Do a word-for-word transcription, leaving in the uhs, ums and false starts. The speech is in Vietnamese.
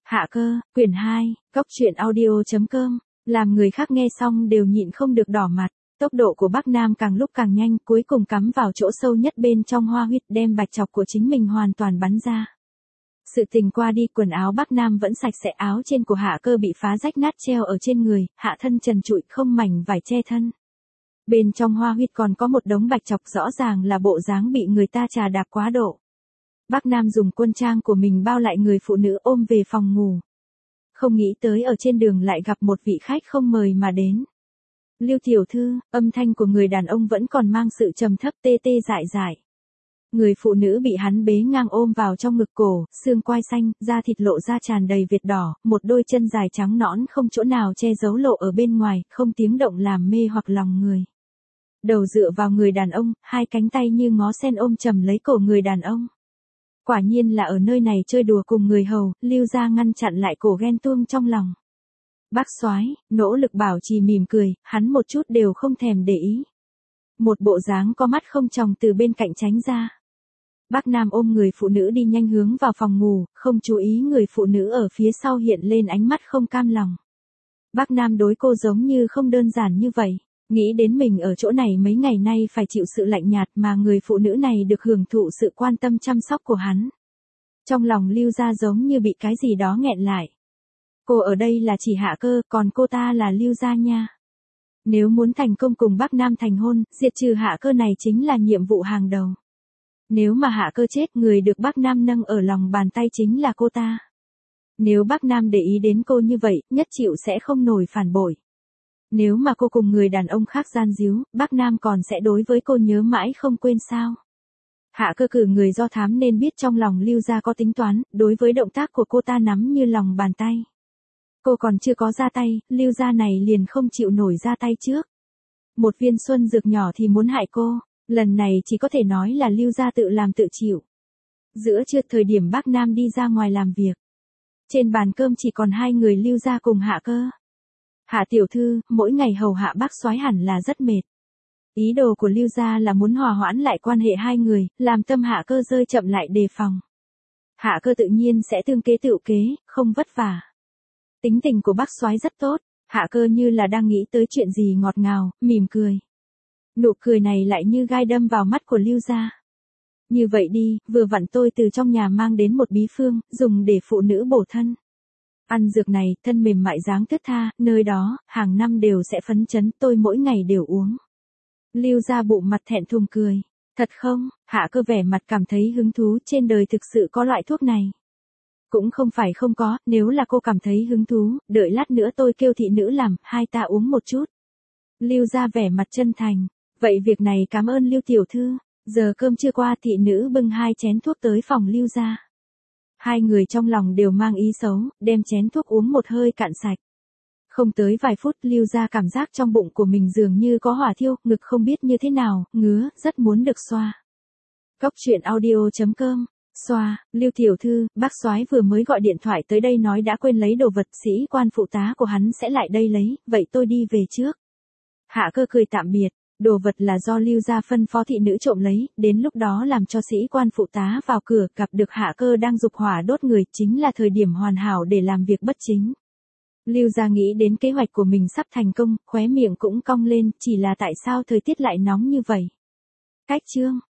Hạ cơ, quyển hai, cốc truyện audio chấm com, làm người khác nghe xong đều nhịn không được đỏ mặt. Tốc độ của Bắc Nam càng lúc càng nhanh, cuối cùng cắm vào chỗ sâu nhất bên trong hoa huyết, đem bạch chọc của chính mình hoàn toàn bắn ra. Sự tình qua đi, quần áo Bắc Nam vẫn sạch sẽ, áo trên của Hạ cơ bị phá rách nát treo ở trên người, hạ thân trần trụi không mảnh vải che thân. Bên trong hoa huyết còn có một đống bạch chọc, rõ ràng là bộ dáng bị người ta trà đạp quá độ. Bắc Nam dùng quân trang của mình bao lại người phụ nữ, ôm về phòng ngủ. Không nghĩ tới ở trên đường lại gặp một vị khách không mời mà đến. Lưu tiểu thư, âm thanh của người đàn ông vẫn còn mang sự trầm thấp, tê tê dại dại. Người phụ nữ bị hắn bế ngang ôm vào trong ngực, cổ, xương quai xanh, da thịt lộ ra tràn đầy vệt đỏ, một đôi chân dài trắng nõn không chỗ nào che giấu lộ ở bên ngoài, không tiếng động làm mê hoặc lòng người. Đầu dựa vào người đàn ông, hai cánh tay như ngó sen ôm chầm lấy cổ người đàn ông. Quả nhiên là ở nơi này chơi đùa cùng người hầu, Lưu gia ngăn chặn lại cổ ghen tuông trong lòng. Bác soái, nỗ lực bảo trì mỉm cười, hắn một chút đều không thèm để ý. Một bộ dáng có mắt không tròng từ bên cạnh tránh ra. Bác Nam ôm người phụ nữ đi nhanh hướng vào phòng ngủ, không chú ý người phụ nữ ở phía sau hiện lên ánh mắt không cam lòng. Bác Nam đối cô giống như không đơn giản như vậy. Nghĩ đến mình ở chỗ này mấy ngày nay phải chịu sự lạnh nhạt mà người phụ nữ này được hưởng thụ sự quan tâm chăm sóc của hắn. Trong lòng Lưu gia giống như bị cái gì đó nghẹn lại. Cô ở đây là chỉ Hạ cơ, còn cô ta là Lưu gia nha. Nếu muốn thành công cùng Bắc Nam thành hôn, diệt trừ Hạ cơ này chính là nhiệm vụ hàng đầu. Nếu mà Hạ cơ chết, người được Bắc Nam nâng ở lòng bàn tay chính là cô ta. Nếu Bắc Nam để ý đến cô như vậy, nhất chịu sẽ không nổi phản bội. Nếu mà cô cùng người đàn ông khác gian díu, Bắc Nam còn sẽ đối với cô nhớ mãi không quên sao. Hạ cơ cử người do thám nên biết trong lòng Lưu gia có tính toán, đối với động tác của cô ta nắm như lòng bàn tay. Cô còn chưa có ra tay, Lưu gia này liền không chịu nổi ra tay trước. Một viên xuân dược nhỏ thì muốn hại cô, lần này chỉ có thể nói là Lưu gia tự làm tự chịu. Giữa trưa thời điểm Bắc Nam đi ra ngoài làm việc. Trên bàn cơm chỉ còn hai người Lưu gia cùng Hạ cơ. Hạ tiểu thư, mỗi ngày hầu hạ bác soái hẳn là rất mệt. Ý đồ của Lưu gia là muốn hòa hoãn lại quan hệ hai người, làm tâm Hạ cơ rơi chậm lại đề phòng. Hạ cơ tự nhiên sẽ tương kế tự kế, không vất vả. Tính tình của bác soái rất tốt, Hạ cơ như là đang nghĩ tới chuyện gì ngọt ngào, mỉm cười. Nụ cười này lại như gai đâm vào mắt của Lưu gia. Như vậy đi, vừa vặn tôi từ trong nhà mang đến một bí phương, dùng để phụ nữ bổ thân. Ăn dược này, thân mềm mại dáng thướt tha, nơi đó, hàng năm đều sẽ phấn chấn, tôi mỗi ngày đều uống. Lưu gia bụng mặt thẹn thùng cười. Thật không? Hạ cơ vẻ mặt cảm thấy hứng thú, trên đời thực sự có loại thuốc này. Cũng không phải không có, nếu là cô cảm thấy hứng thú, đợi lát nữa tôi kêu thị nữ làm, hai ta uống một chút. Lưu gia vẻ mặt chân thành. Vậy việc này cảm ơn Lưu tiểu thư. Giờ cơm trưa qua, thị nữ bưng hai chén thuốc tới phòng Lưu gia. Hai người trong lòng đều mang ý xấu, đem chén thuốc uống một hơi cạn sạch. Không tới vài phút, Lưu gia cảm giác trong bụng của mình dường như có hỏa thiêu, ngực không biết như thế nào, ngứa, rất muốn được xoa. Cốc truyện audio chấm com, xoa, Lưu tiểu thư, bác soái vừa mới gọi điện thoại tới đây nói đã quên lấy đồ vật, sĩ quan phụ tá của hắn sẽ lại đây lấy, vậy tôi đi về trước. Hạ cơ cười tạm biệt. Đồ vật là do Lưu gia phân phó thị nữ trộm lấy, đến lúc đó làm cho sĩ quan phụ tá vào cửa, gặp được Hạ cơ đang dục hỏa đốt người, chính là thời điểm hoàn hảo để làm việc bất chính. Lưu gia nghĩ đến kế hoạch của mình sắp thành công, khóe miệng cũng cong lên, chỉ là tại sao thời tiết lại nóng như vậy. Cách chương